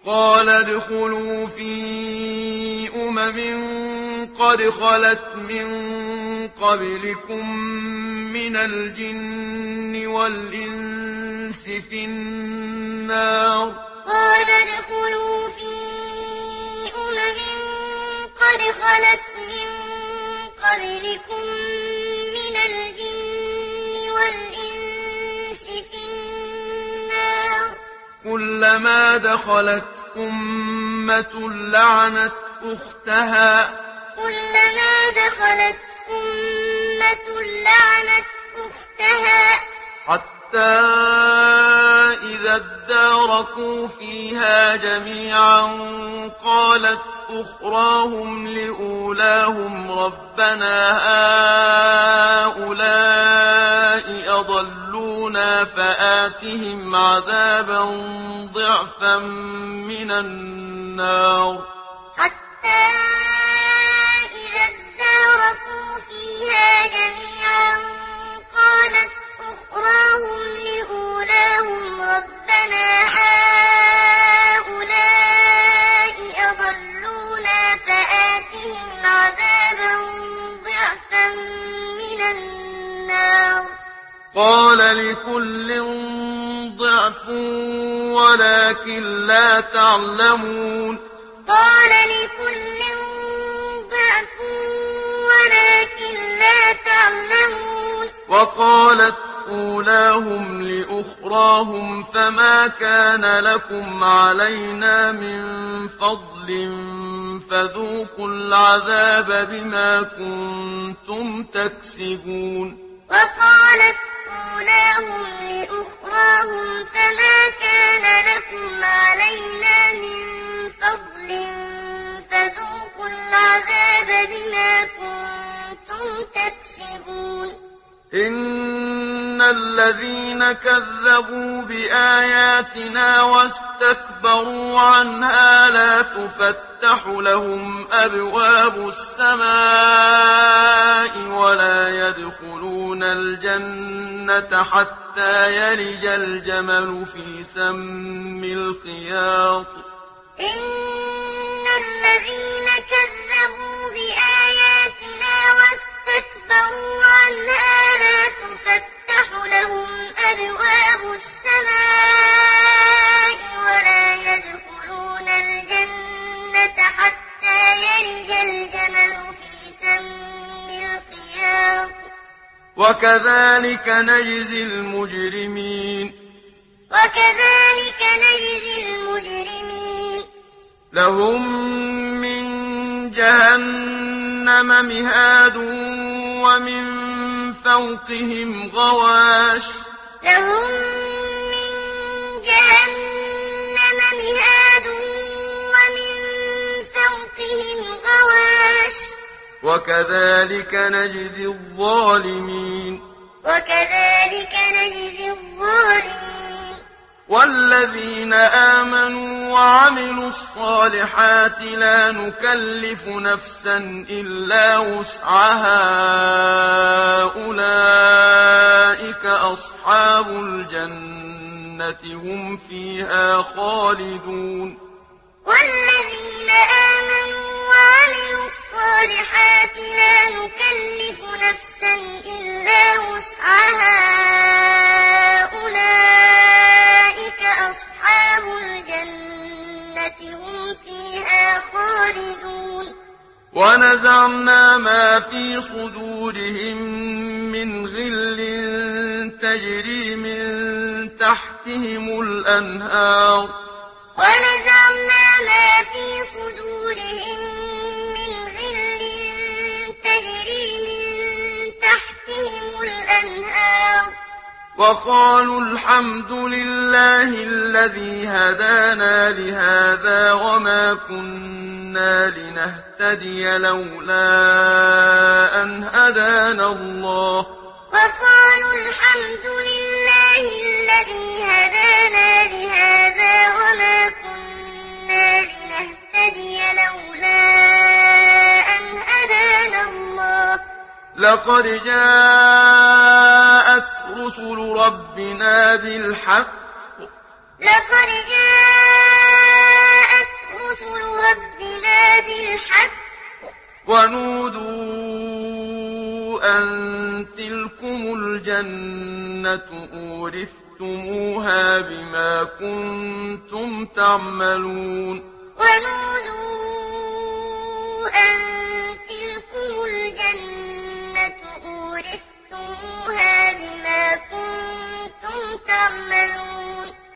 قال ادخلوا في قد خلت من قبلكم من الجن والإنس في النار. قال ادخلوا في قد خلت من قبلكم من الجن والإنس في النار. كلما دخلت أمة لعنت أختها. كلما دخلت أمة لعنت أختها. حتى إذا اداركوا فيها جميعا قالت أخراهم لأولاهم ربنا هؤلاء أضلونا فآتهم عذابا ضعفا من النار. حتى إذا اداركوا فيها جميعا قالت أخراهم لأولاهم ربنا هؤلاء أضلونا فآتهم عذابا ضعفا من النار. قال لكل ضعف ولكن لا تعلمون. قال لكل ضعف ولكن لا تعلمون. وقالت أولاهم لأخراهم فما كان لكم علينا من فضل فذوقوا العذاب بما كنتم تكسبون. وقالت أولاهم لأخراهم فما كان لكم علينا من فضل فذوقوا العذاب بما كنتم تكسبون. إن الذين كذبوا بآياتنا واستكبروا عنها لا تفتح لهم أبواب السماء ولا يدخلون الجنة حتى يلج الجمل في سم الخياط. إن الذين كذبوا بآياتنا واستكبروا عنها لا تفتح لهم أبواب السماء ولا يدخلون الجنة حتى يلج الجمل في سم الخياط. وكذلك نجزي المجرمين. وكذلك نجزي المجرمين. لهم من جهنم مهاد ومن فوقهم غواش. لهم من جهنم مهاد ومن فوقهم غواش. وكذلك نجزي الظالمين. وكذلك نجزي الظالمين. والذين آمنوا وعملوا الصالحات لا نكلف نفسا إلا وسعها أولئك أصحاب الجنة هم فيها خالدون. والذين آمنوا وعملوا الصالحات لا نكلف نفسا إلا وسعها أولئك أصحاب الجنة هم فيها خالدون. ونزعنا ما في صدورهم من غل تجري من تحتهم الأنهار. ونزعنا ما في صدورهم من غل تجري من تحتهم الأنهار. وقالوا الحمد لله الذي هدانا لهذا وما كنا لنهتدي لولا أن هدانا الله. وقالوا الحمد لله الذي هدانا لهذا وما كنا لنهتدي لولا أن هدانا الله. لقد جاءت رسل ربنا بالحق. لقد جاءت ونودوا أن تلكم الجنة أورثتموها بما كنتم تعملون ونودوا أن